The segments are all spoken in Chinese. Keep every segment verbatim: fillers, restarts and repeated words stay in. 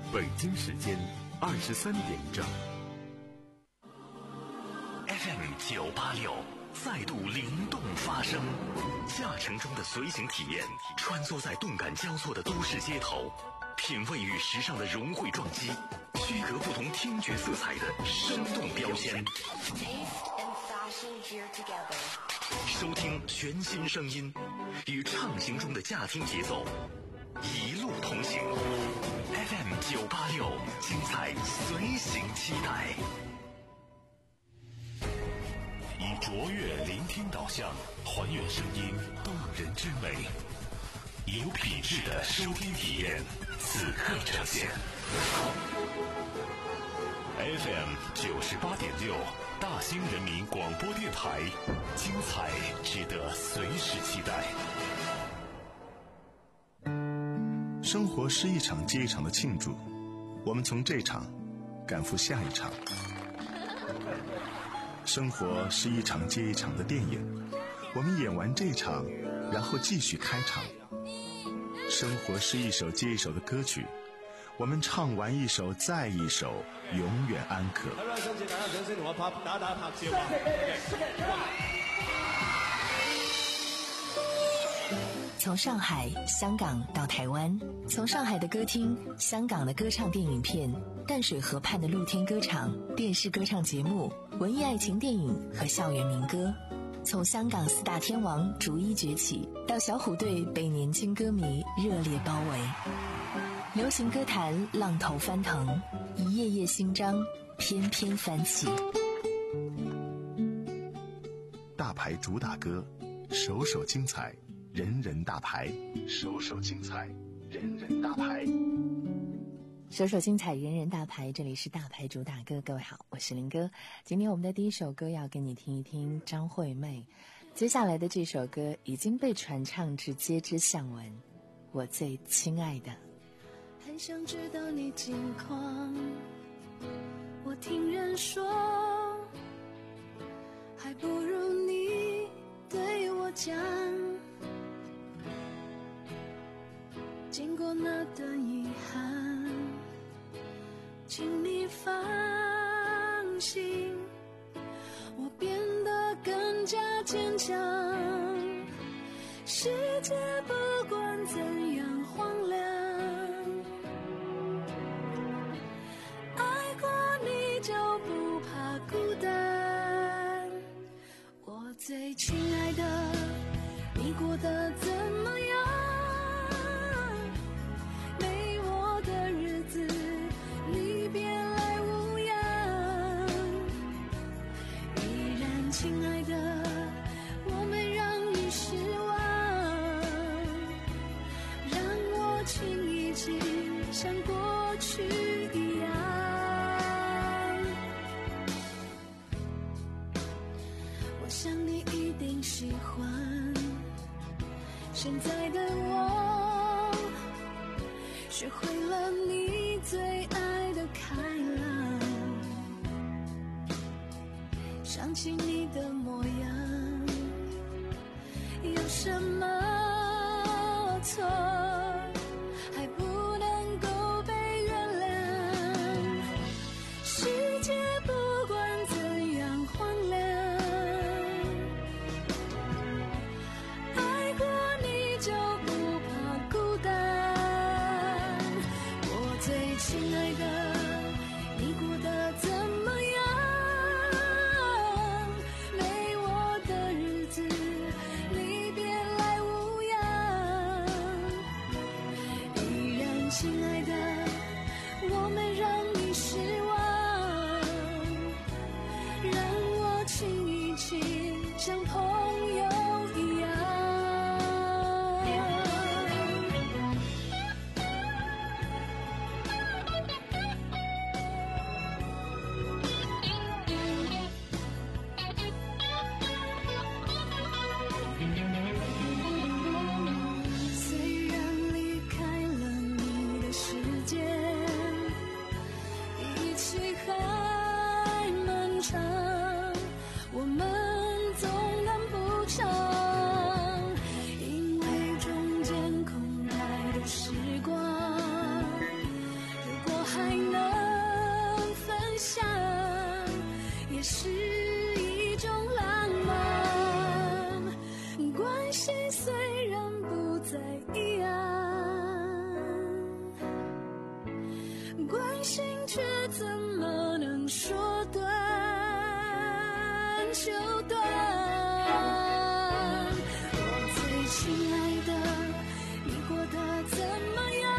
北京时间二十三点整。 F M 九八六再度灵动发声，驾乘中的随行体验，穿梭在动感交错的都市街头，品味与时尚的融汇撞击，区隔不同听觉色彩的生动标签。收听全新声音，与畅行中的驾听节奏，一路同行。F M 九八六，精彩随行期待。以卓越聆听导向，还原声音动人之美，以有品质的收听体验，此刻呈现。F M 九十八点六，大兴人民广播电台，精彩值得随时期待。 生活是一场接一场的庆祝，我们从这场赶赴下一场。生活是一场接一场的电影，我们演完这场，然后继续开场。生活是一首接一首的歌曲，我们唱完一首再一首，永远安可。 从上海、香港到台湾，从上海的歌厅、香港的歌唱电影片、淡水河畔的露天歌场、电视歌唱节目、文艺爱情电影和校园民歌，从香港四大天王逐一崛起，到小虎队被年轻歌迷热烈包围，流行歌坛浪头翻腾，一页页新章翩翩翻起。 大牌主打歌，首首精彩，人人大牌，首首精彩，人人大牌， 首首精彩，人人大牌。这里是大牌主打歌，各位好，我是林哥。今天我们的第一首歌要跟你听一听张惠妹，接下来的这首歌已经被传唱至街知巷闻，我最亲爱的。 很想知道你近况，我听人说，还不如你对我讲。经过那段遗憾，请你放心，我变得更加坚强。世界不管怎样荒凉，爱过你就不怕孤单。我最亲爱的，你过得怎么样？亲爱的，我没让你失望，让我亲一亲，像过去一样。我想你一定喜欢现在的我，学会了你最爱的开朗。想起你的模样，有什么错，还不能够被原谅？世界不管怎样荒凉，爱过你就不怕孤单。我最亲爱的，你过得怎么样？亲爱的，我没让你失望，让我亲一亲，像朋友一样。 关心却怎么能说断就断？我最亲爱的，你过得怎么样？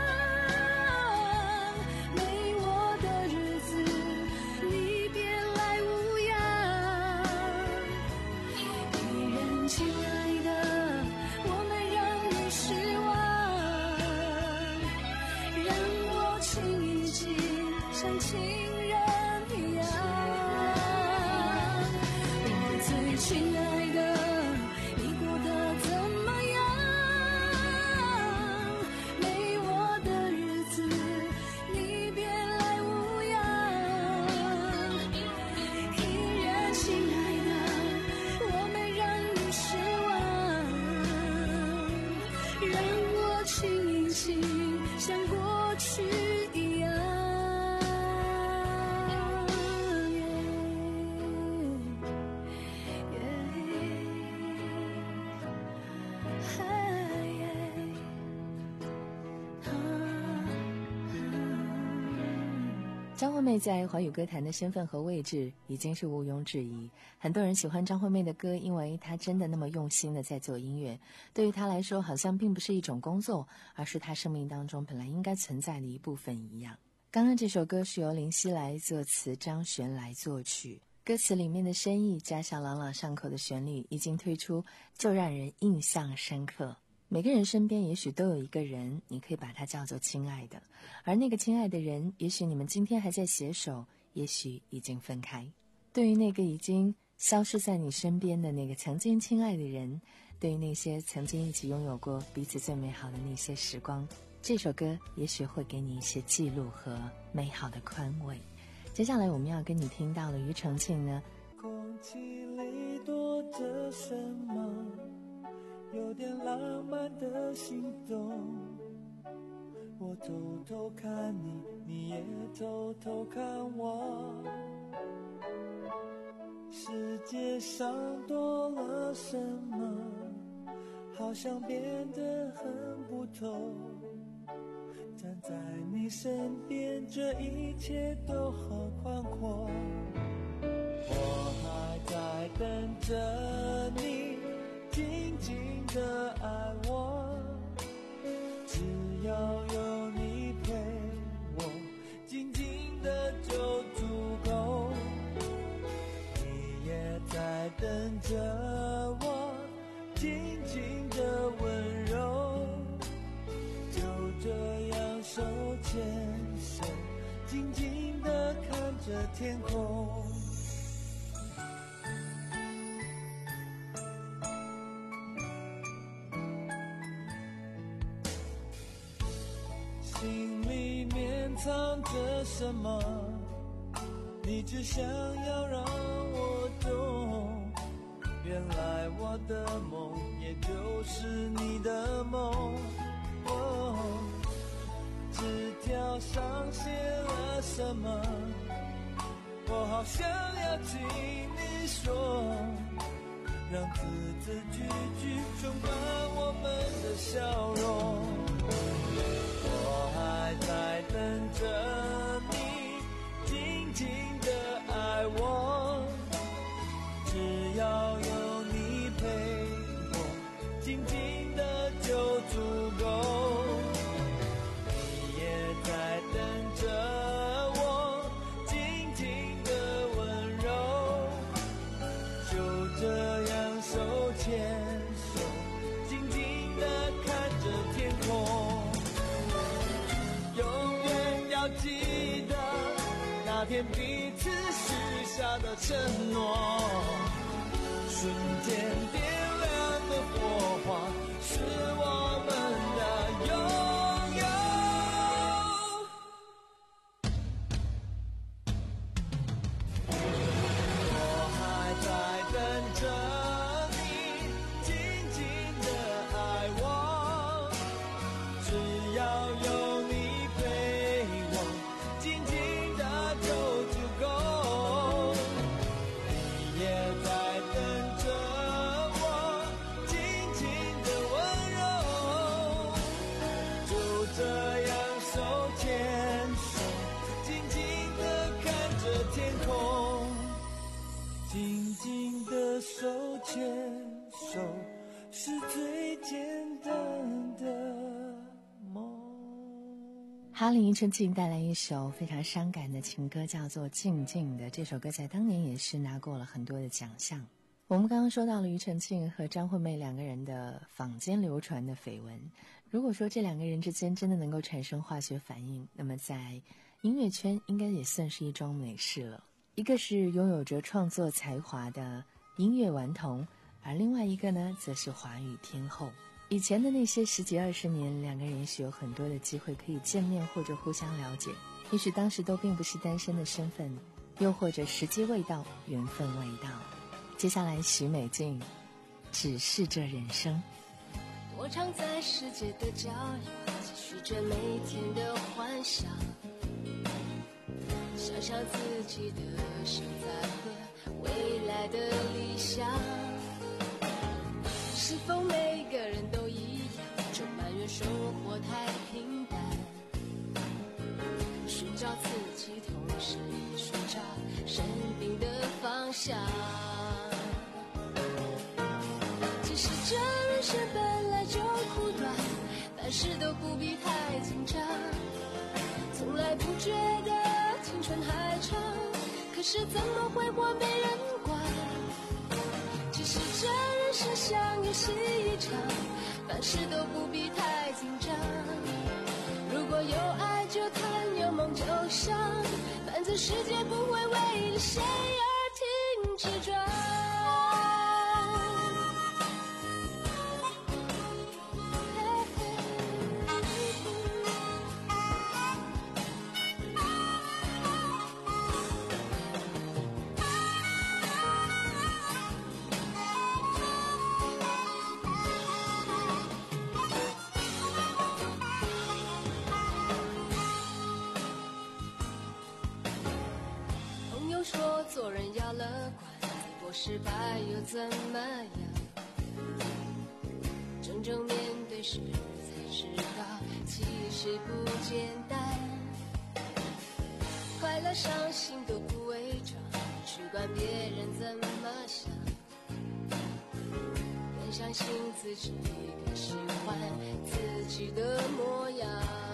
没我的日子，你别来无恙。依然亲爱的，我没让你失望，让我亲一亲，像亲人一样。我最亲爱的，你过得怎么样？没我的日子，你别来无恙。依然亲爱的，我没让你失望，让我亲一亲，像过去一样。 张惠妹在华语歌坛的身份和位置已经是毋庸置疑，很多人喜欢张惠妹的歌，因为她真的那么用心的在做音乐，对于她来说好像并不是一种工作，而是她生命当中本来应该存在的一部分一样。刚刚这首歌是由林夕来作词，张悬来作曲，歌词里面的深意加上朗朗上口的旋律，一经推出就让人印象深刻。每个人身边也许都有一个人，你可以把他叫做亲爱的，而那个亲爱的人，也许你们今天还在携手，也许已经分开。对于那个已经消失在你身边的那个曾经亲爱的人，对于那些曾经一起拥有过彼此最美好的那些时光，这首歌也许会给你一些记录和美好的宽慰。接下来我们要跟你听到的庾澄庆呢， 空气里躲着什么，有点浪漫的心动。我偷偷看你，你也偷偷看我。世界上多了什么，好像变得很不同。站在你身边，这一切都好宽阔。我还在等着你静静的爱我，只要有你陪我，静静的就足够。你也在等着我，静静的温柔，就这样手牵手，静静的看着天空。心里面藏着什么，你只想要让我懂。原来我的梦也就是你的梦。哦，纸条上写了什么，我好想要听你说，让字字句句充满我们的笑容。我还在等着你静静的爱我，只要有你陪我，静静的就足够。你也在等着我，静静的温柔，就这样手牵手，静静的看着天空。永远要记得那天彼此许下的承诺，瞬间点亮的火花，是我们的拥有。我还在等着你静静的爱我，只要有你静静的手牵手是最简单的梦。 哈林庾澄庆带来一首非常伤感的情歌，叫做《静静的》。这首歌在当年也是拿过了很多的奖项。我们刚刚说到了庾澄庆和张惠妹两个人的坊间流传的绯闻，如果说这两个人之间真的能够产生化学反应，那么在音乐圈应该也算是一桩美事了。一个是拥有着创作才华的音乐顽童，而另外一个呢则是华语天后。以前的那些十几二十年，两个人也许有很多的机会可以见面或者互相了解，也许当时都并不是单身的身份，又或者时机未到，缘分未到。接下来许美静，只是这人生。 我常在世界的角落继续着每天的幻想，想象自己的现在和未来的理想。是否每个人都一样，就埋怨生活太平淡，寻找自己同时也寻找生命的方向。其实这人生本来就苦短，凡事都不必太紧张，从来不觉得青春还长，可是怎么会活没人管。只是这人生像游戏一场，凡事都不必太紧张，如果有爱就谈，有梦就想，反正世界不会为了谁而停止转。说做人要乐观，不失败又怎么样？真正面对时才知道，其实不简单。快乐伤心都不伪装，去管别人怎么想，更相信自己，更喜欢自己的模样。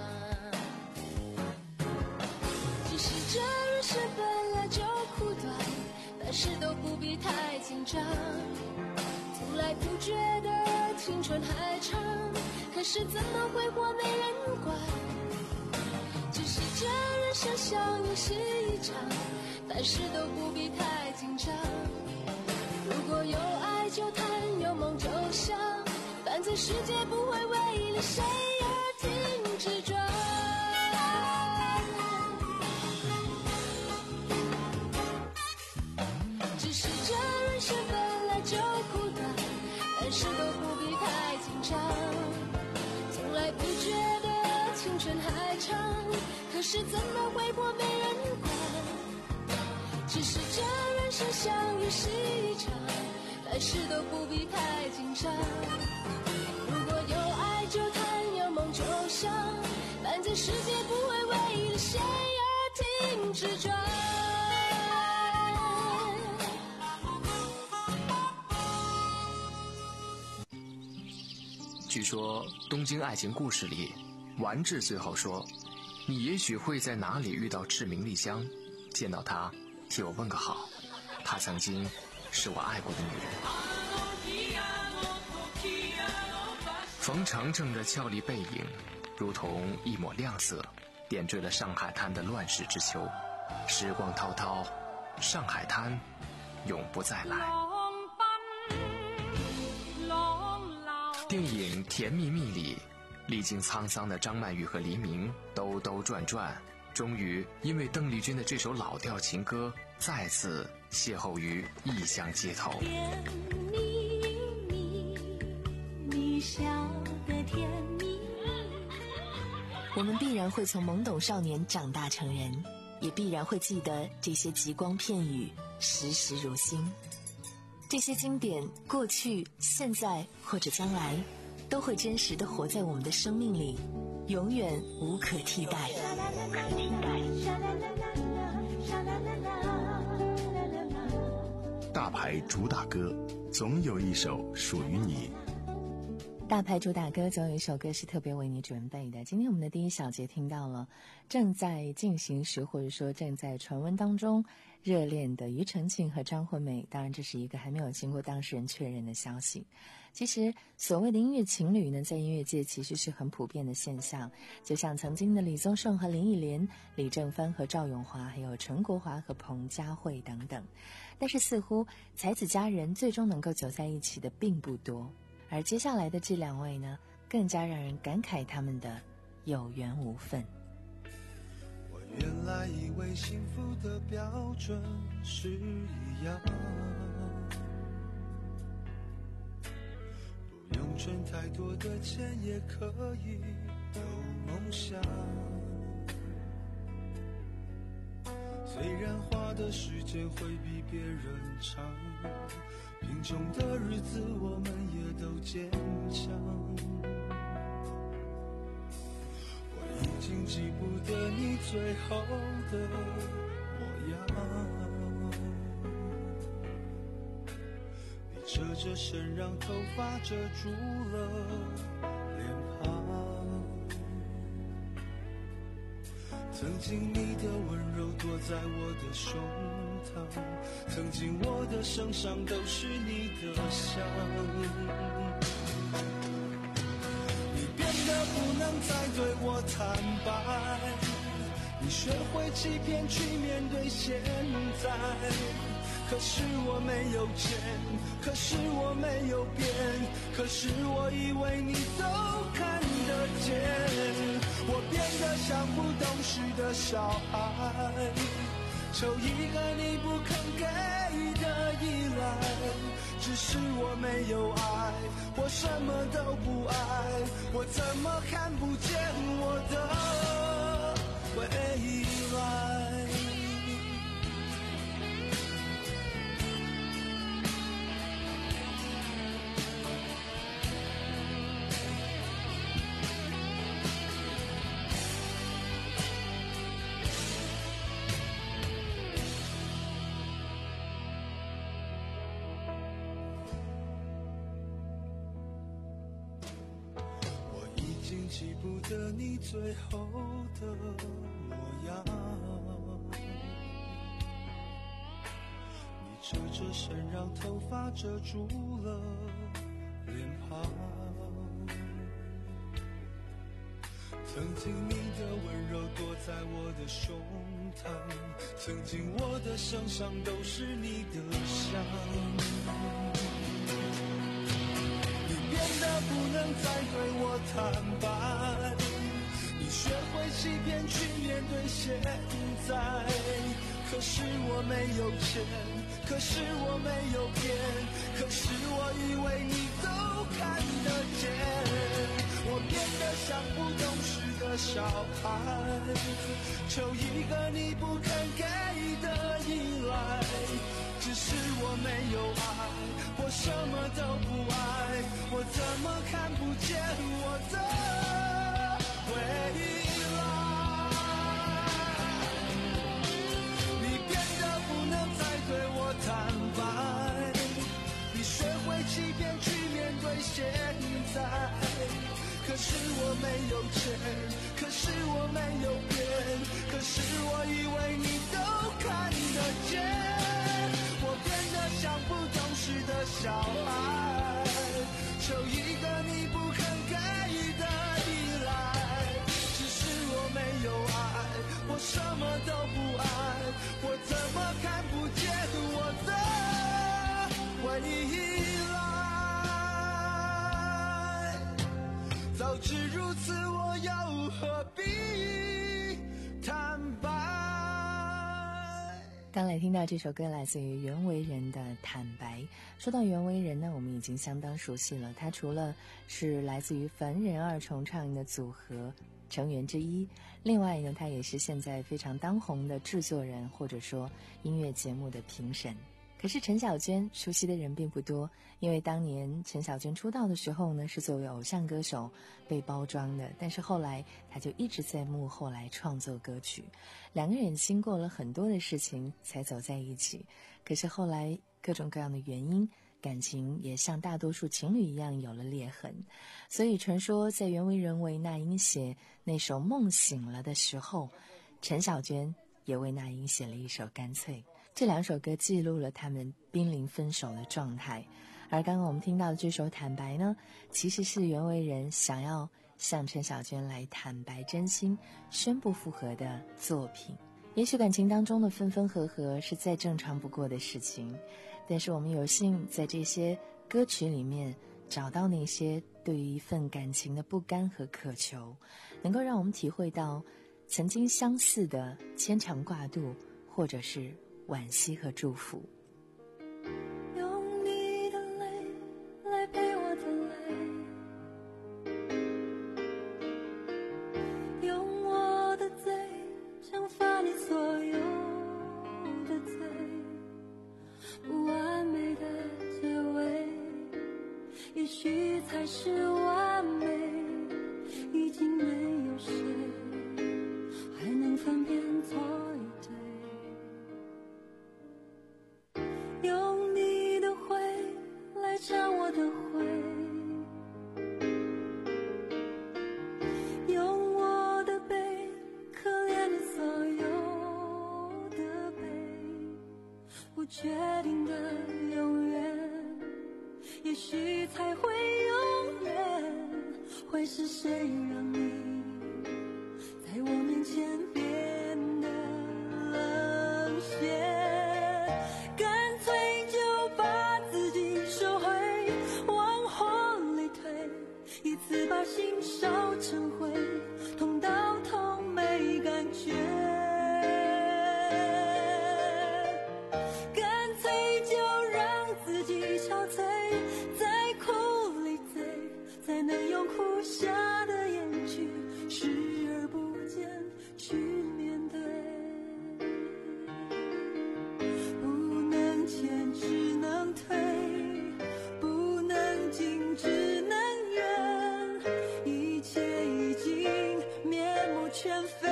其实这人生本来就苦短，凡事都不必太紧张，从来不觉得青春还长，可是怎么会活没人管。只是这人生像游戏一场，凡事都不必太紧张，如果有爱就谈，有梦就想，反正世界不会为了谁而停止转。只是这人生本来就苦短，凡事都不必太紧张，从来不觉得青春还长，可是怎么会活没人管。只是这人生像游戏一场，凡事都不必太紧张，如果有爱就谈，有梦就想，反正世界不会为了谁而停止转。 据说《东京爱情故事》里，丸治最后说：“你也许会在哪里遇到赤名莉香，见到她，替我问个好。她曾经是我爱过的女人。”冯程程的俏丽背影，如同一抹亮色，点缀了上海滩的乱世之秋。时光滔滔，上海滩永不再来。电影《甜蜜蜜》里，历经沧桑的张曼玉和黎明兜兜转转，终于因为邓丽君的这首老调情歌，再次邂逅于异乡街头。 甜蜜蜜，你笑得甜蜜。 我们必然会从懵懂少年长大成人，也必然会记得这些极光片语，时时如新。这些经典，过去、现在或者将来，都会真实地活在我们的生命里，永远无可替代。无可替代。 大牌主打歌，总有一首属于你。 大牌主打歌总有一首歌是特别为你准备的。今天我们的第一小节听到了正在进行时或者说正在传闻当中热恋的庾澄庆和张惠妹，当然这是一个还没有经过当事人确认的消息。其实所谓的音乐情侣呢，在音乐界其实是很普遍的现象，就像曾经的李宗盛和林忆莲、李正帆和赵咏华，还有陈国华和彭佳慧等等。但是似乎才子佳人最终能够走在一起的并不多，而接下来的这两位呢，更加让人感慨他们的有缘无分。 我原来以为幸福的标准是一样，不用存太多的钱也可以有梦想，虽然花的时间会比别人长，贫穷的日子我们也都坚强，我已经记不得你最后的模样，你侧着身让头发遮住了脸庞，曾经你的温柔躲在我的胸膛，曾经我的身上都是你的香，你变得不能再对我坦白，你学会欺骗去面对现在，可是我没有钱，可是我没有变，可是我以为你都看得见，我变得像不懂事的小孩，求一个你不肯给的依赖，只是我没有爱，我什么都不爱，我怎么看不见我的未来。记不得你最后的模样，你侧着身让头发遮住了脸庞，曾经你的温柔躲在我的胸膛，曾经我的身上都是你的香，变得不能再对我坦白，你学会欺骗去面对现在，可是我没有钱，可是我没有变，可是我以为你都看得见，我变得像不懂事的小孩，求一个你不肯给的依赖，只是我没有爱，我什么都不爱，我怎么看不见我的未来？你变得不能再对我坦白，你学会欺骗去面对现在，可是我没有钱，可是我没有变，可是我以为你都看得见，我变得像不懂事的小孩，求一个你不肯给的依赖，只是我没有爱，我什么都不爱，我怎么看不见我的未来？早知如此，我又何必坦白？ 刚才听到这首歌来自于袁惟仁的《坦白》。说到袁惟仁呢，我们已经相当熟悉了，他除了是来自于凡人二重唱的组合成员之一，另外呢，他也是现在非常当红的制作人，或者说音乐节目的评审。 可是陈小娟熟悉的人并不多，因为当年陈小娟出道的时候呢，是作为偶像歌手被包装的，但是后来她就一直在幕后来创作歌曲，两个人经过了很多的事情才走在一起，可是后来各种各样的原因，感情也像大多数情侣一样有了裂痕，所以传说在袁惟仁为那英写那首《梦醒了》的时候，陈小娟也为那英写了一首《干脆》。这两首歌记录了他们濒临分手的状态，而刚刚我们听到的这首《坦白》呢，其实是袁惟仁想要向陈小娟来坦白真心、宣布复合的作品。也许感情当中的分分合合是再正常不过的事情，但是我们有幸在这些歌曲里面找到那些对于一份感情的不甘和渴求，能够让我们体会到曾经相似的牵肠挂肚，或者是惋惜和祝福。 用你的泪来陪我的泪，用我的嘴惩罚你所有的罪，不完美的结尾也许才是完美，已经没有谁还能分辨错与对，用你的灰来沾我的灰，用我的悲可怜你所有的悲，不确定的永远也许才会永远，会是谁让你在我面前变得冷血，干脆就把自己收回，往火里推，一次把心烧成灰，痛到头没感觉，干脆就让自己憔悴，在苦里醉，才能用苦下的眼去视而不见，去面对，不能前只能退，不能进只能远，一切已经面目全非，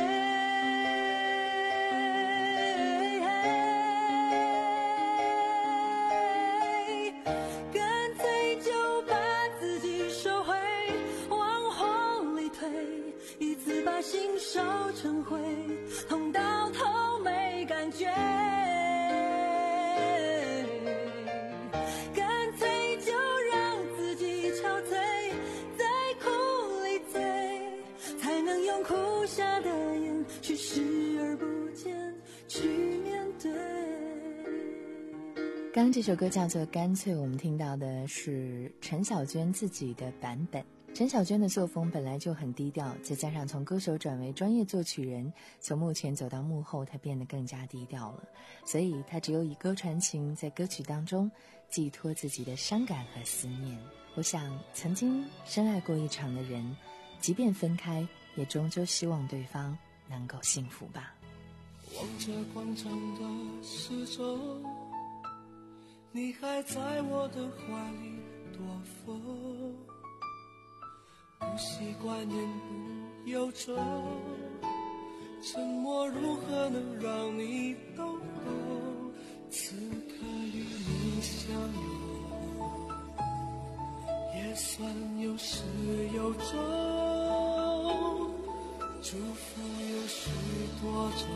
干脆就把自己收回，往火里推，一次把心烧成灰，痛到头没感觉，干脆就让自己憔悴，在苦里醉，才能用苦下的眼去视而不见，去面对。 刚刚这首歌叫做《干脆》，我们听到的是陈小娟自己的版本。陈小娟的作风本来就很低调，再加上从歌手转为专业作曲人，从幕前走到幕后，她变得更加低调了。所以她只有以歌传情，在歌曲当中寄托自己的伤感和思念。我想曾经深爱过一场的人，即便分开，也终究希望对方能够幸福吧。 望着广场的时钟，你还在我的怀里躲风，不习惯言不由衷，沉默如何能让你懂？此刻与你相拥，也算有始有终，祝福有许多种，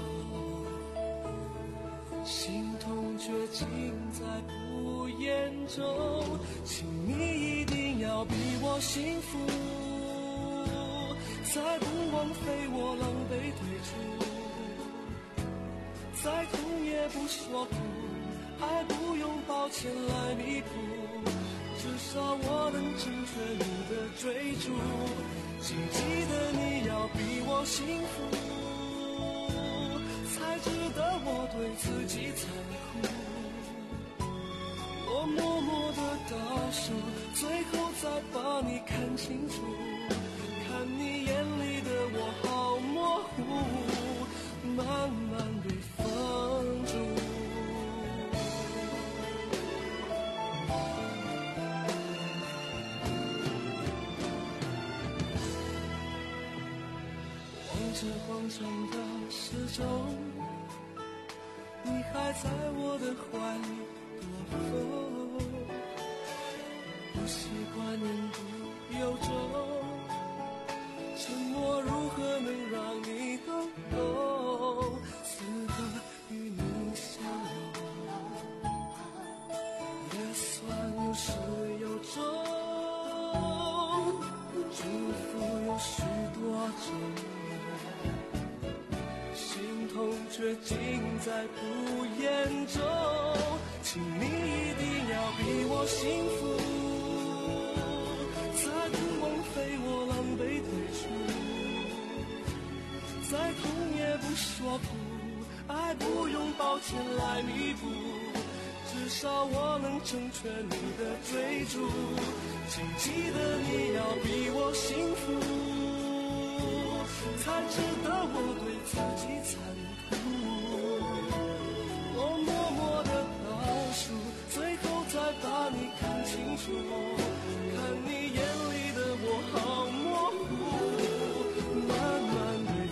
心痛却尽在不言中，请你一定要比我幸福，再不枉费我狼狈退出，再痛也不说苦，爱不用抱歉来弥补，至少我能成全你的追逐，请记得你要比我幸福，才值得我对自己残酷，我默默的倒数，最后再把你看清楚，看你眼里的我好模糊，慢慢被放逐。 着广场的时钟，你还在我的怀里躲风，不习惯言不由衷，沉默如何能让你懂懂？此刻与你相拥，也算有始有终，祝福有许多种，心痛却尽在不言中，请你一定要比我幸福，再不枉费我狼狈退出，再痛也不说苦，爱不用抱歉来弥补，至少我能成全你的追逐，请记得你要比我幸福，才值得我对自己残酷。我默默地倒数，最后再把你看清楚，看你眼里的我好模糊，慢慢被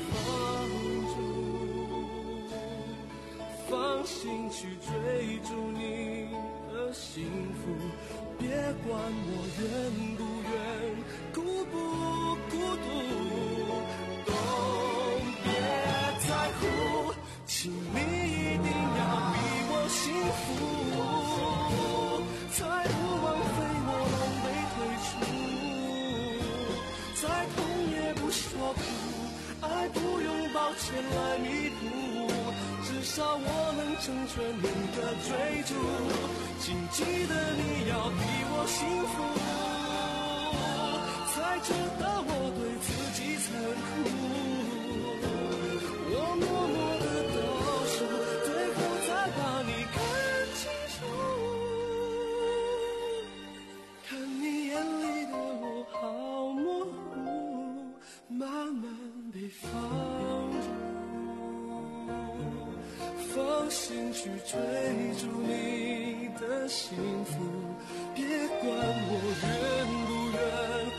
放逐，放心去追逐你的幸福，别管我愿不愿，孤不孤独，都别在乎，请你一定要比我幸福，才不枉费我狼狈退出，再痛也不说苦，爱不用抱歉来弥补，至少我能成全你的追逐，请记得你要比我幸福，才值得我对自己残酷。我默默的倒数，最后再把你看清楚，看你眼里的我好模糊，慢慢被放逐，放心去追逐你的幸福，别管我愿不愿。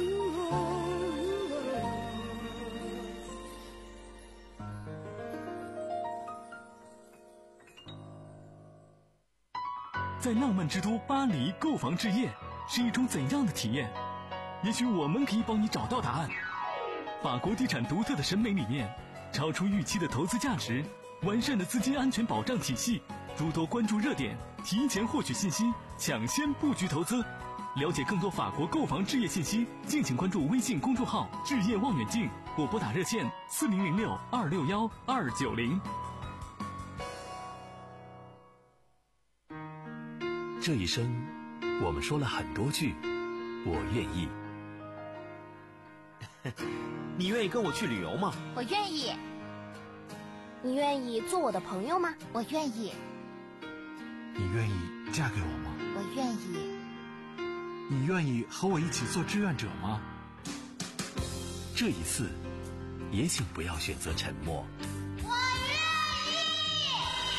在浪漫之都巴黎购房置业是一种怎样的体验？也许我们可以帮你找到答案。法国地产独特的审美理念，超出预期的投资价值，完善的资金安全保障体系，诸多关注热点，提前获取信息，抢先布局投资。了解更多法国购房置业信息，敬请关注微信公众号置业望远镜，或拨打热线四零零六二六幺二九零。 这一生，我们说了很多句我愿意。 你愿意跟我去旅游吗？ 我愿意。你愿意做我的朋友吗？我愿意。 你愿意嫁给我吗？ 我愿意。 你愿意和我一起做志愿者吗？ 这一次，也请不要选择沉默。 我愿意。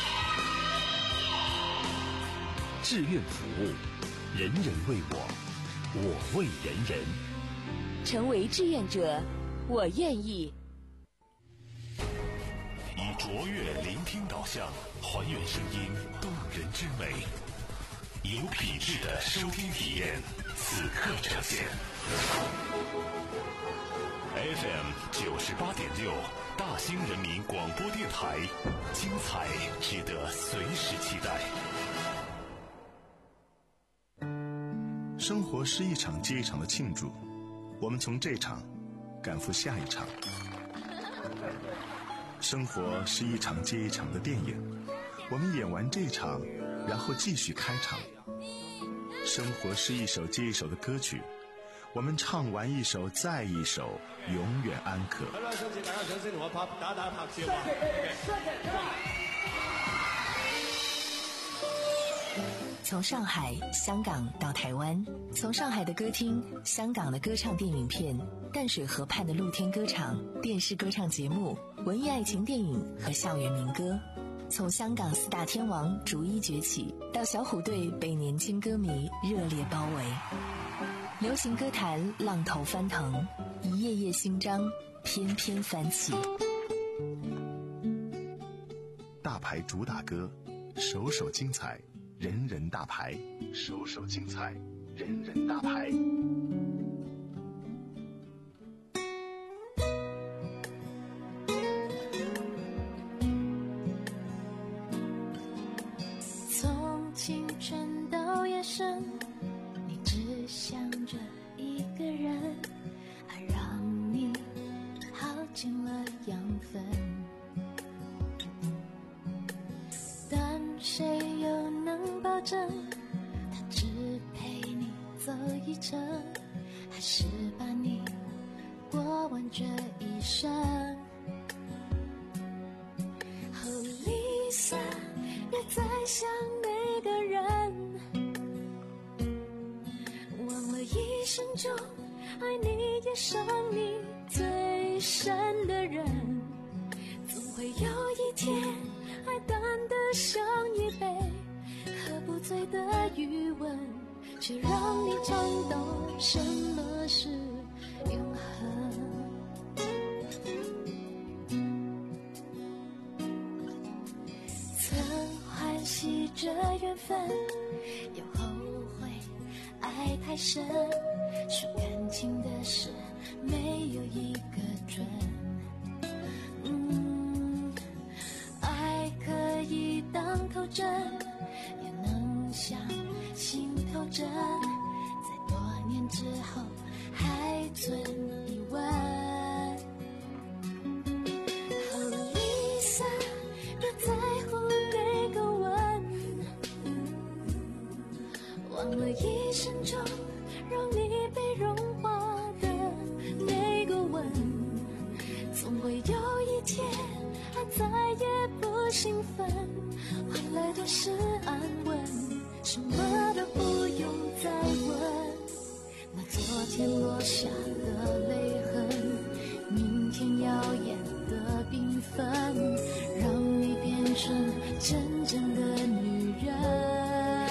志愿服务，人人为我，我为人人。 成为志愿者，我愿意。 以卓越聆听导向，还原声音动人之美，有品质的收听体验，此刻呈现。F M 九十八点六，大兴人民广播电台，精彩值得随时期待。 生活是一场接一场的庆祝，我们从这场赶赴下一场。生活是一场接一场的电影，我们演完这场，然后继续开场。生活是一首接一首的歌曲，我们唱完一首再一首，永遠安可。 好啦，上次大家掌聲同我拍打打拍照啊！ 从上海、香港到台湾，从上海的歌厅、香港的歌唱电影片、淡水河畔的露天歌场、电视歌唱节目、文艺爱情电影和校园民歌，从香港四大天王逐一崛起，到小虎队被年轻歌迷热烈包围，流行歌坛浪头翻腾，一页页新章翩翩翻起。 大牌主打歌，首首精彩，人人大牌，首首精彩，人人大牌。 从清晨到夜深，你只想着一个人，爱让你耗尽了养分，但谁又能保证他只陪你走一程，还是把你过完这一生？哦，Lisa，别再想那个人，忘了一生中爱你也伤你最深的人，总会有一天爱淡得像一杯喝不醉的余温，却让你尝到什么是永恒。曾欢喜这缘分，又后悔爱太深，说感情的事没有一个准。嗯，爱可以当头针，也能像心头针，在多年之后还存疑问。哦，Lisa，别在乎那个吻，忘了一生中让你被融化的那个吻，总会有一天爱再也不兴奋，换来的是安稳，什么都不用再问。那昨天落下的泪痕，明天耀眼的缤纷，让你变成真正的女人。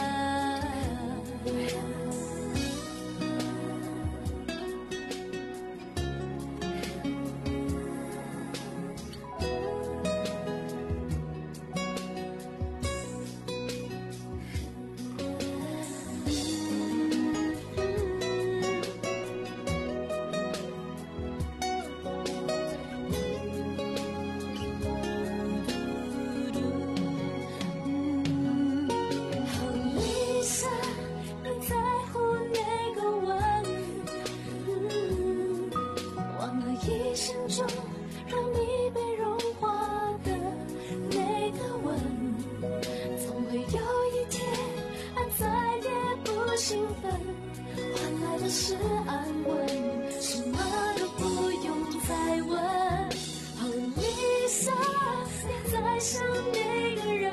是安稳，什么都不用再问。哦，Lisa，别再想那个人，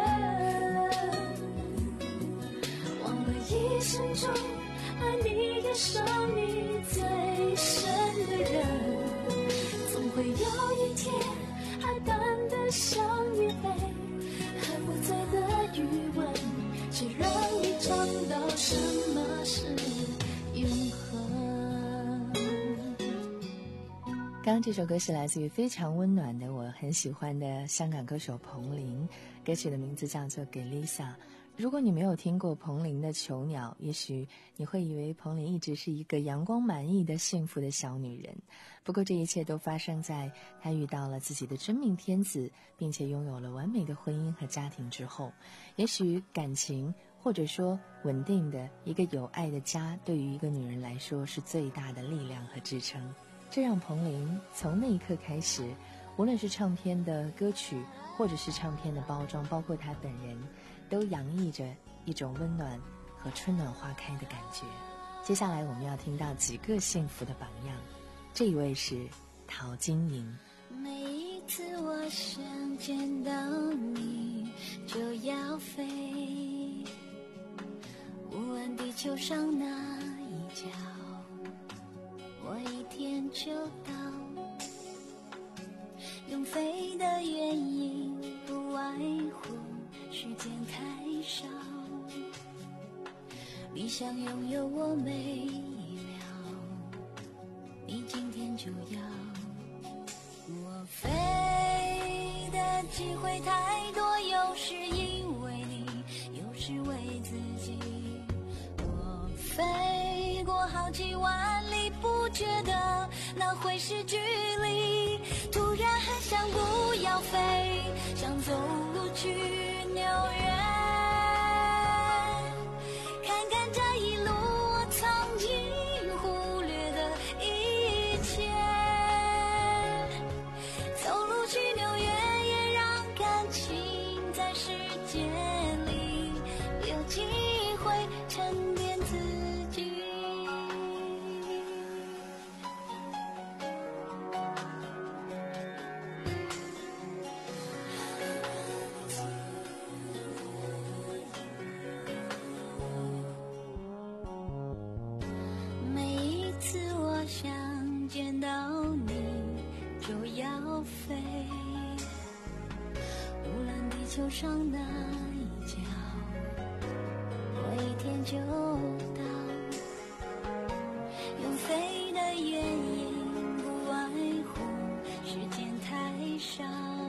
忘了一生中爱你也伤你最深的人，总会有一天爱淡得像一杯喝不醉的余温，却让你尝到什么是永恒。 刚刚这首歌是来自于非常温暖的我很喜欢的香港歌手彭羚，歌曲的名字叫做《给 Lisa》。如果你没有听过彭羚的《囚鸟》，也许你会以为彭羚一直是一个阳光满意的幸福的小女人。不过这一切都发生在她遇到了自己的真命天子，并且拥有了完美的婚姻和家庭之后。也许感情或者说稳定的一个有爱的家，对于一个女人来说是最大的力量和支撑。这让彭羚从那一刻开始，无论是唱片的歌曲或者是唱片的包装，包括她本人，都洋溢着一种温暖和春暖花开的感觉。接下来我们要听到几个幸福的榜样，这一位是陶晶莹。 每一次我想见到你就要飞，无论地球上哪一角，我一天就到。用飞的原因不外乎时间太少，你想拥有我没了，你今天就要机会太多，有时因为你，有时为自己。我飞过好几万里，不觉得那会是距离。突然很想不要飞，想走路去纽约，看看这一路我曾经忽略的一切。走路去纽约，也让感情在时间里有机会沉淀自己。每一次我想见到你就要飞，无论地球上哪一角，我一天就到。用飞的原因不外乎时间太少，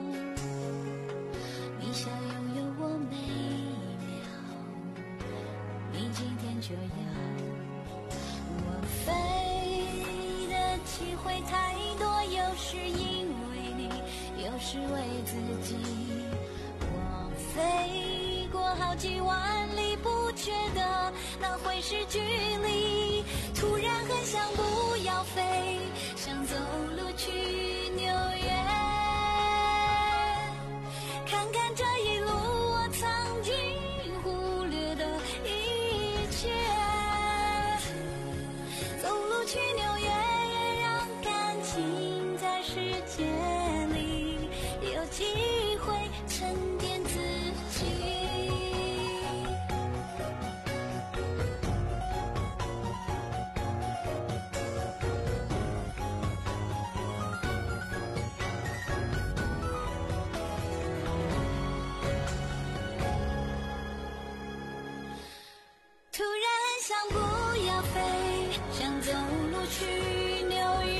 你想拥有我每一秒，你今天就要。我飞的机会太多，有时因为你，有时为自己。我飞过好几万里，不觉得那会是距离。突然很想不要飞，想走路去纽约，看看这一路我曾经忽略的一切。走路去纽约，也让感情在时间里有机会沉淀自己。突然很想不要飞，想走路去纽约，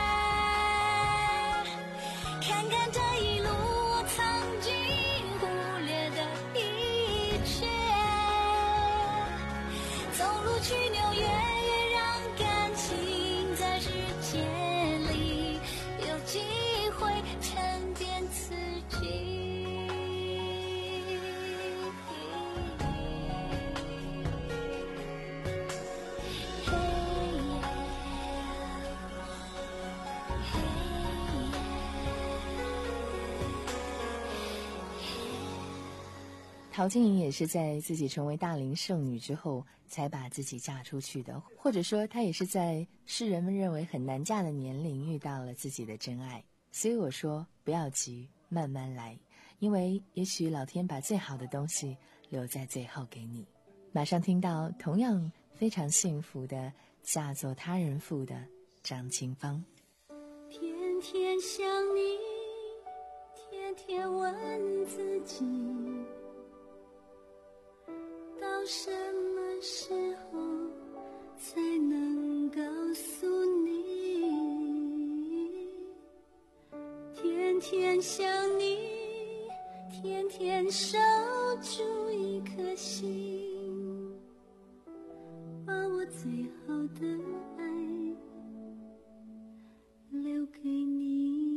看看这一路我曾经忽略的一切。走路去纽约，也让感情在时间里有机会沉淀自己。 陶晶莹也是在自己成为大龄剩女之后才把自己嫁出去的，或者说她也是在世人们认为很难嫁的年龄遇到了自己的真爱。所以我说不要急，慢慢来，因为也许老天把最好的东西留在最后给你。马上听到同样非常幸福的嫁作他人妇的张清芳。 天天想你，天天问自己，到什么时候才能告诉你？天天想你，天天守住一颗心，把我最好的爱留给你。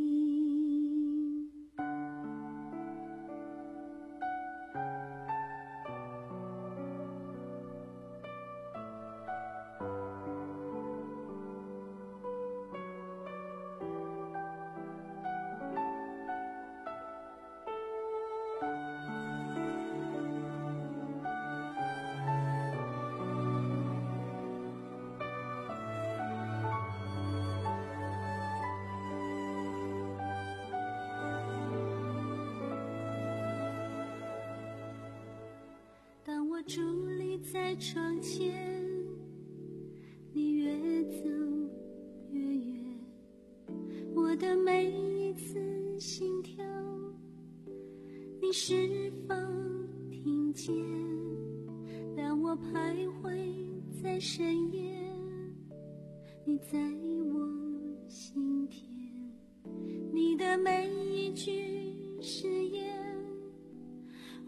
伫立在窗前，你越走越远，我的每一次心跳，你是否听见？当我徘徊在深夜，你在我心田，你的每一句誓言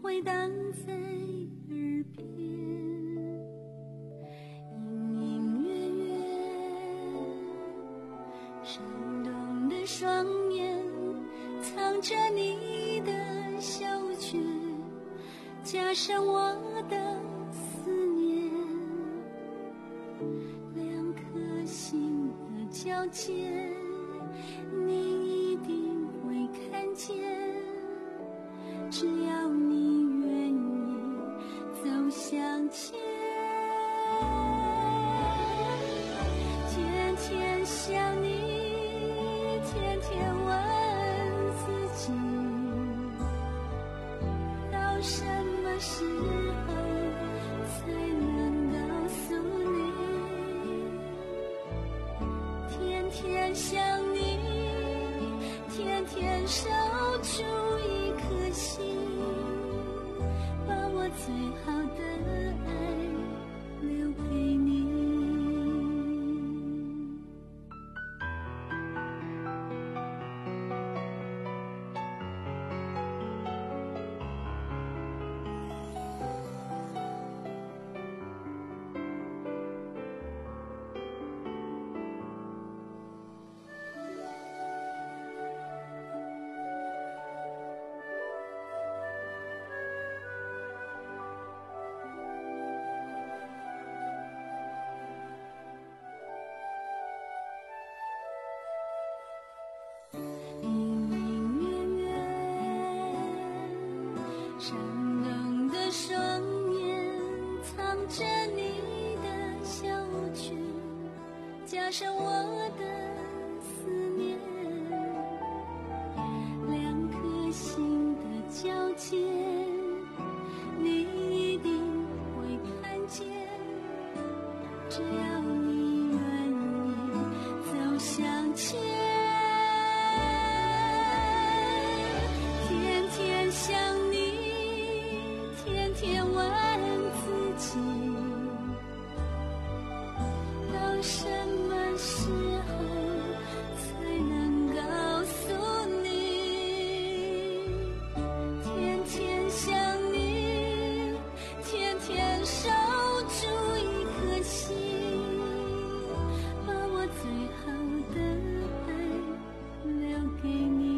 回荡在耳边，隐隐约约，闪动的双眼藏着你的小诀，加上我的思念，两颗心的交界，你一定会看见，只要你愿意走向前。天天想你，天天问自己，到什么时候才能告诉你？天天想你，天天守住一颗心，把我最好的爱留给你。闪动的双眼藏着你的小诀，加上我的思念，两颗心的交界，你一定会看见，只要你愿意走向前。天天想你，天天问自己，到什么时候才能告诉你？天天想你，天天守住一颗心，把我最好的爱留给你。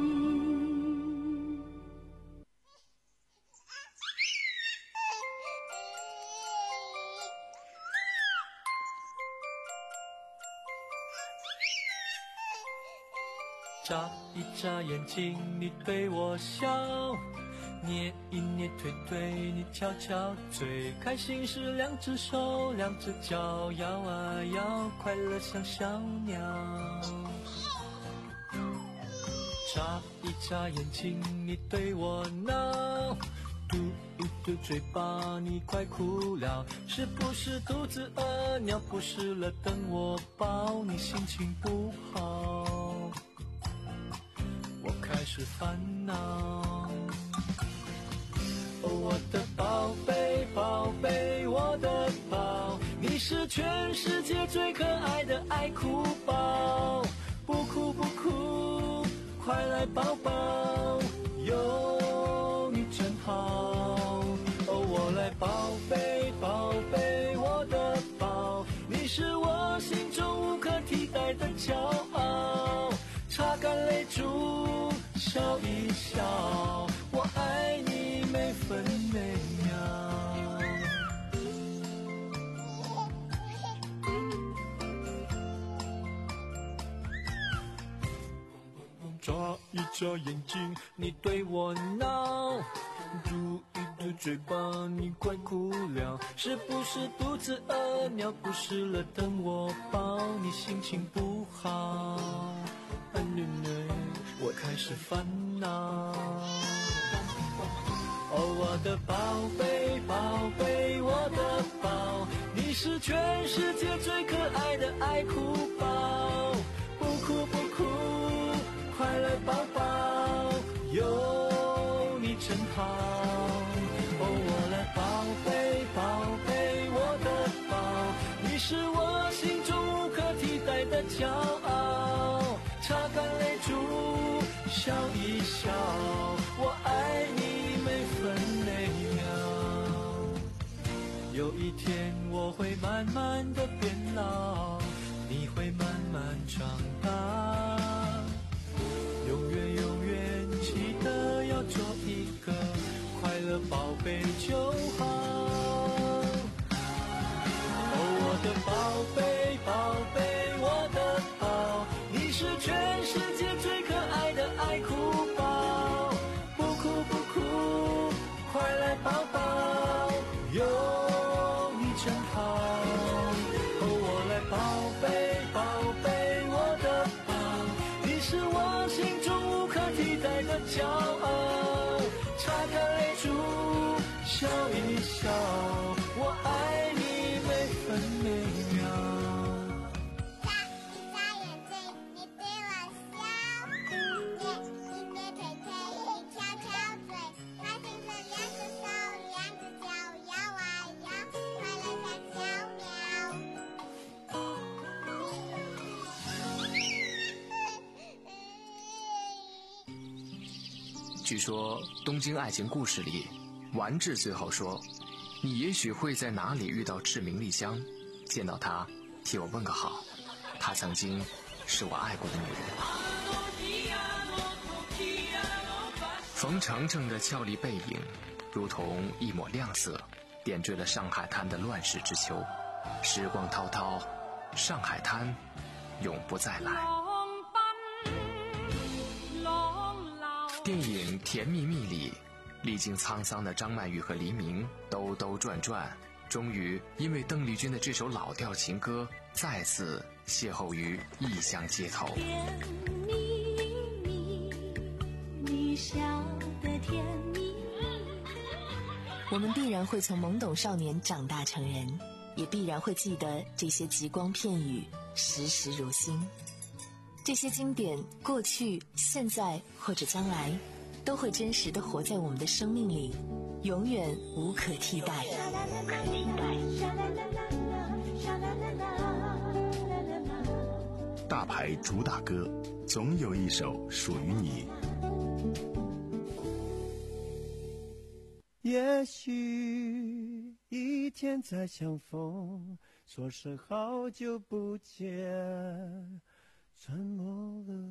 眨一眨眼睛，你对我笑，捏一捏腿腿，你翘翘嘴，开心时两只手两只脚摇啊摇，快乐像小鸟。眨一眨眼睛，你对我闹，嘟一嘟嘴巴，你快哭了，是不是肚子饿，尿不湿了，等我抱，你心情不好，我开始烦恼。哦，我的宝贝宝贝，我的宝，你是全世界最可爱的爱哭宝，不哭不哭，快来抱抱，有你真好。哦，我来宝贝宝贝，我的宝，你是我心中无可替代的骄傲，擦干泪珠，笑一笑，我爱你每分每秒。眨一眨眼睛，你对我闹，嘟一嘟嘴巴，你快哭了，是不是肚子饿，尿不湿了，等我抱，你心情不好，我开始烦恼。哦，我的宝贝宝贝，我的宝，你是全世界最可爱的爱哭宝，不哭不哭，快来抱抱，有你真好。哦，我来宝贝宝贝，我的宝，你是我心中无可替代的骄傲，擦干泪珠，笑一笑，我爱你每分慢慢的变老，你会慢慢长大，永远永远记得要做一个快乐宝贝就好。哦，我的宝贝宝贝，我的宝，你是全世界最可爱的爱哭宝，不哭不哭，快来抱抱，有你真好。哦，我来宝贝宝贝，我的宝，你是我心中无可替代的骄傲，擦干泪珠，笑一笑，我爱你每分每秒。 据说《东京爱情故事》里，丸治最后说：“你也许会在哪里遇到志明丽香，见到她，替我问个好。她曾经是我爱过的女人。”冯程程的俏丽背影，如同一抹亮色，点缀了上海滩的乱世之秋。时光滔滔，上海滩永不再来。电影《甜蜜蜜》里，历经沧桑的张曼玉和黎明兜兜转转，终于因为邓丽君的这首老调情歌，再次邂逅于异乡街头。 甜蜜蜜，你笑得甜蜜。 我们必然会从懵懂少年长大成人，也必然会记得这些极光片语，时时如新。这些经典，过去、现在或者将来，都会真实地活在我们的生命里，永远无可替代。 大牌主打歌，总有一首属于你。 也许一天再相逢，说声好久不见，沉默了。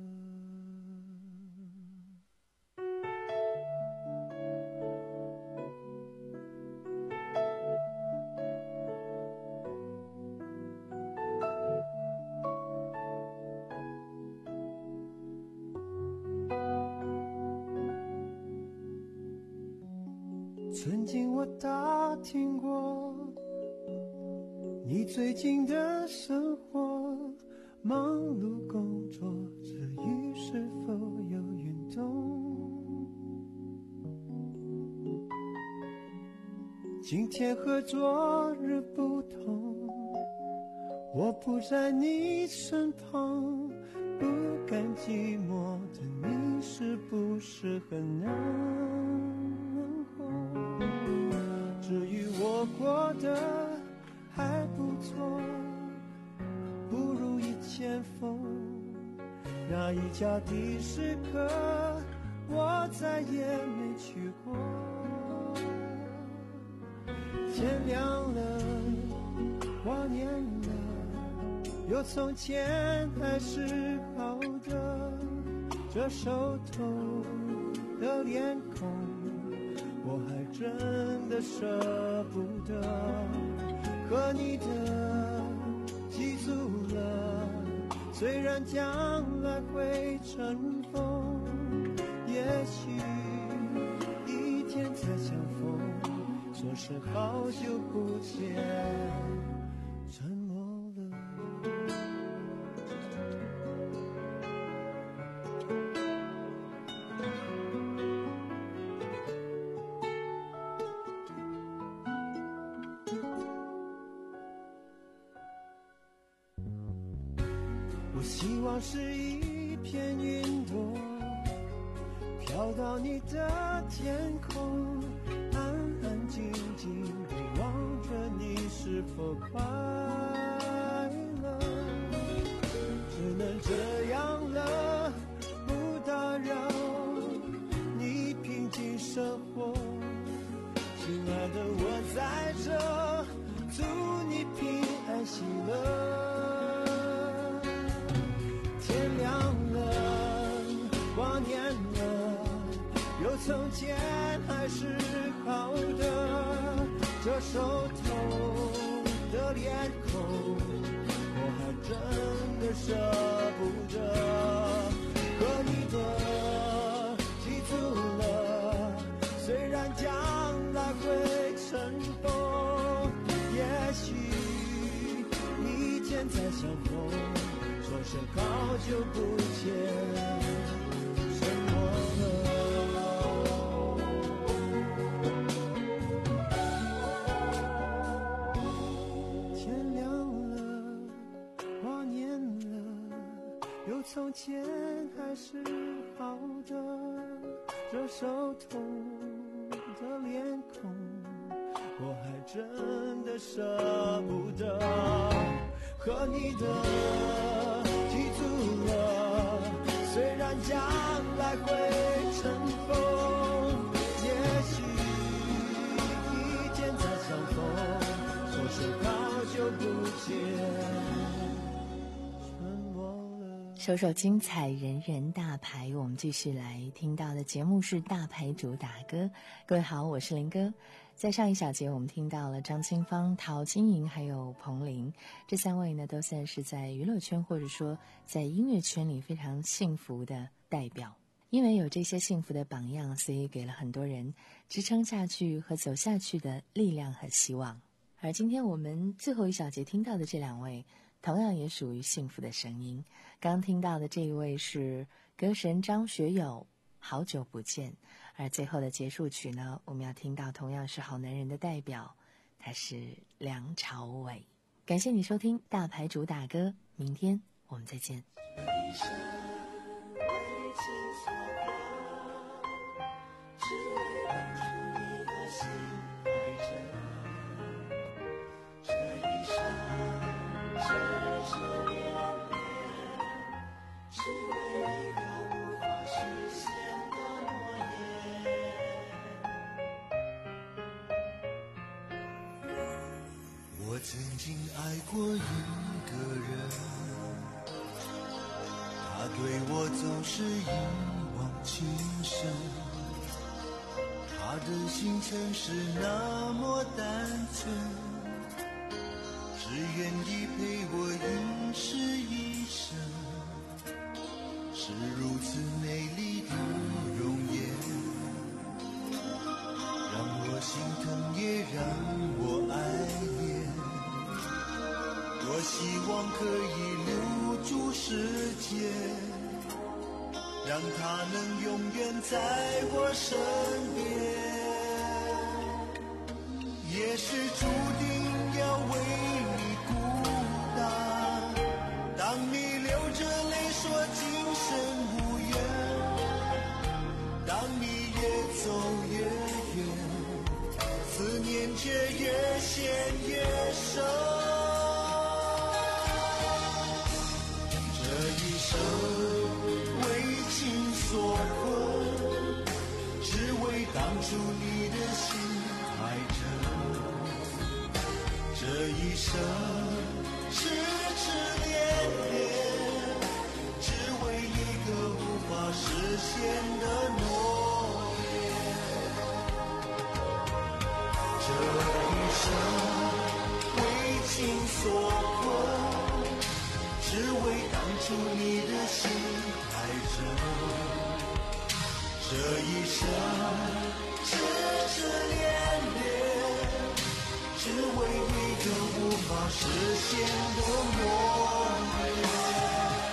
曾经我打听过你最近的生活，忙碌工作之余是否有运动？今天和昨日不同，我不在你身旁，不甘寂寞的你是不是很难过？至于我过得还不错，不如意千封，那一家的士客我再也没去过。天亮了，挂念了，有从前还是好的，这熟透的脸孔，我还真的舍不得，和你的记住了，虽然将来会尘封，也许一天再相逢，说声好久不见，沉默了。我希望是一片云朵，飘到你的天空，安安静静地望着你是否快乐。只能这样了，不打扰你平静生活。亲爱的，我在这，祝你平关系了。天亮了，挂念了，有从前还是好的，这熟透的脸孔，我还真的舍不得。和你的记住了，虽然将来会尘封，也许一天再相逢，说声好久不见。沉默了，天亮了，挂念了，有从前还是好的，这熟透的脸孔，我还真的舍不得。和你的记住了，虽然将来会尘封，也许一天再相逢，说声好久不见。 首首精彩，人人大牌。我们继续来听到的节目是大牌主打歌。各位好，我是林哥。在上一小节我们听到了张清芳、陶晶莹还有彭羚，这三位呢都算是在娱乐圈或者说在音乐圈里非常幸福的代表。因为有这些幸福的榜样，所以给了很多人支撑下去和走下去的力量和希望。而今天我们最后一小节听到的这两位同样也属于幸福的声音。刚听到的这一位是歌神张学友，好久不见。而最后的结束曲呢，我们要听到同样是好男人的代表，他是梁朝伟。感谢你收听大牌主打歌，明天我们再见。 我曾经爱过一个人，他对我总是一往情深，他的心曾是那么单纯，只愿意陪我一世一生，是如此美丽的容颜，让我心疼也让我爱恋。多希望可以留住时间，让它能永远在我身边。也许注定要为你孤单，当你流着泪说今生无缘，当你越走越远，思念却越陷越深。这一生为情所困，只为当初你的心太真。这一生痴痴恋恋，只为一个无法实现的诺言。这一生为情所困，只为当初你的心太真。这一生痴痴恋恋，只为一个无法实现的诺言。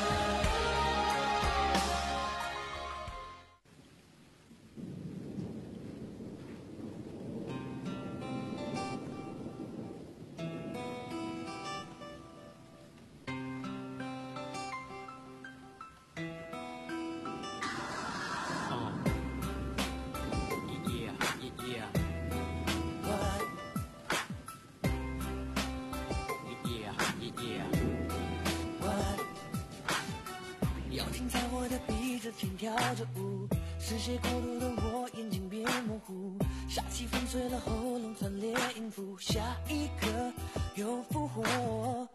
前跳着舞，视线过度的我眼睛变模糊，杀气粉碎了喉咙，惨烈音符，下一刻又复活。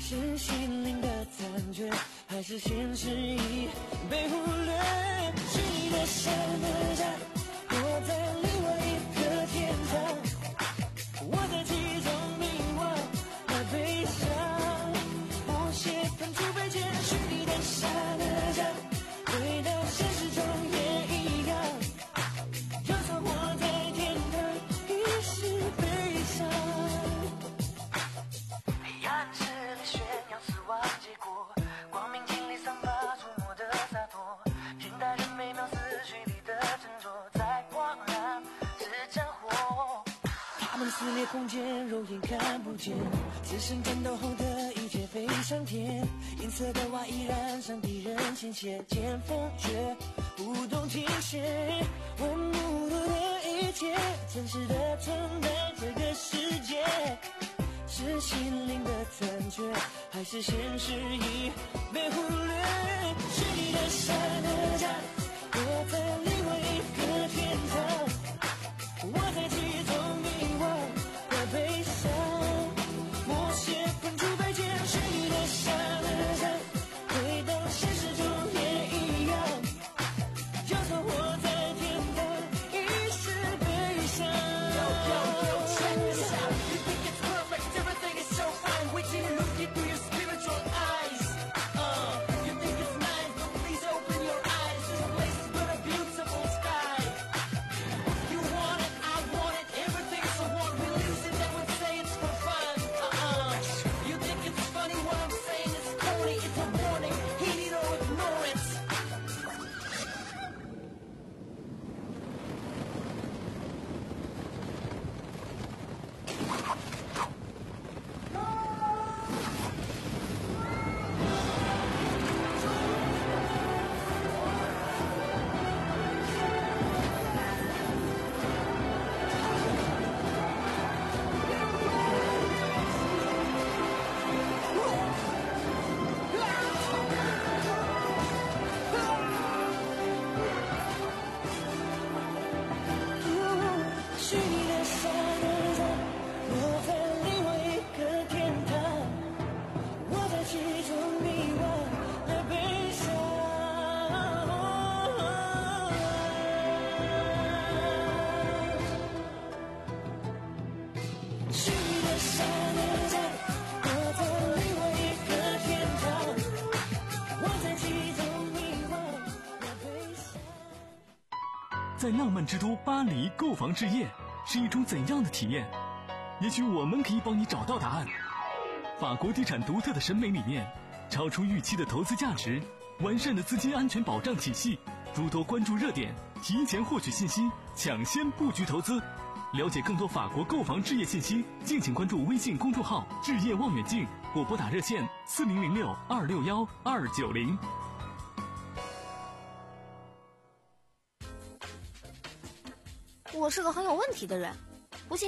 是心灵的残缺，还是现实已被忽略？是你的山的家，我在另外一个天堂，我在其中迷惘和悲伤，我写分出被见，是你的山的家，回到现实中也一样，就算我在天堂，已是悲伤。黑暗势力宣扬死亡结果，光明尽力散发出我的洒脱，现代人美妙思绪里的沉着，在光亮是战火。他们撕裂空间，肉眼看不见，自身战斗后的一切飞上天，银色的外衣染上敌人鲜血，剑锋却不懂停歇。我目睹的一切，真实的存在这个世界，是心灵的残缺，还是现实已被忽略？是你的山的家，我在另外一个天堂，我在其中迷惘和悲伤，默写分出被见，是你的山的家，回到现实中也一样，就算我在天堂，已是悲伤。Yo, yo, yo, check this out. You think it's perfect, everything is so fine. Wait till you look into your spiritual eyes. Uh, you think it's nice, but please open your eyes. This place is but a beautiful sky. You want it, I want it, everything's so what we lose it, then we say it's for fun. Uh-uh. You think it's funny what I'm saying, it's corny, it's a warning. Heed it or ignore it. 是你的山的家，我在另外一个天堂，我在其中迷惘和悲伤。是你的山的家，我在另外一个天堂，我在其中迷惘和悲伤。 在浪漫之都巴黎购房置业是一种怎样的体验？也许我们可以帮你找到答案。法国地产独特的审美理念，超出预期的投资价值，完善的资金安全保障体系，诸多关注热点，提前获取信息，抢先布局投资。了解更多法国购房置业信息，敬请关注微信公众号“置业望远镜”或拨打热线四零零六二六幺二九零。 我是个很有问题的人，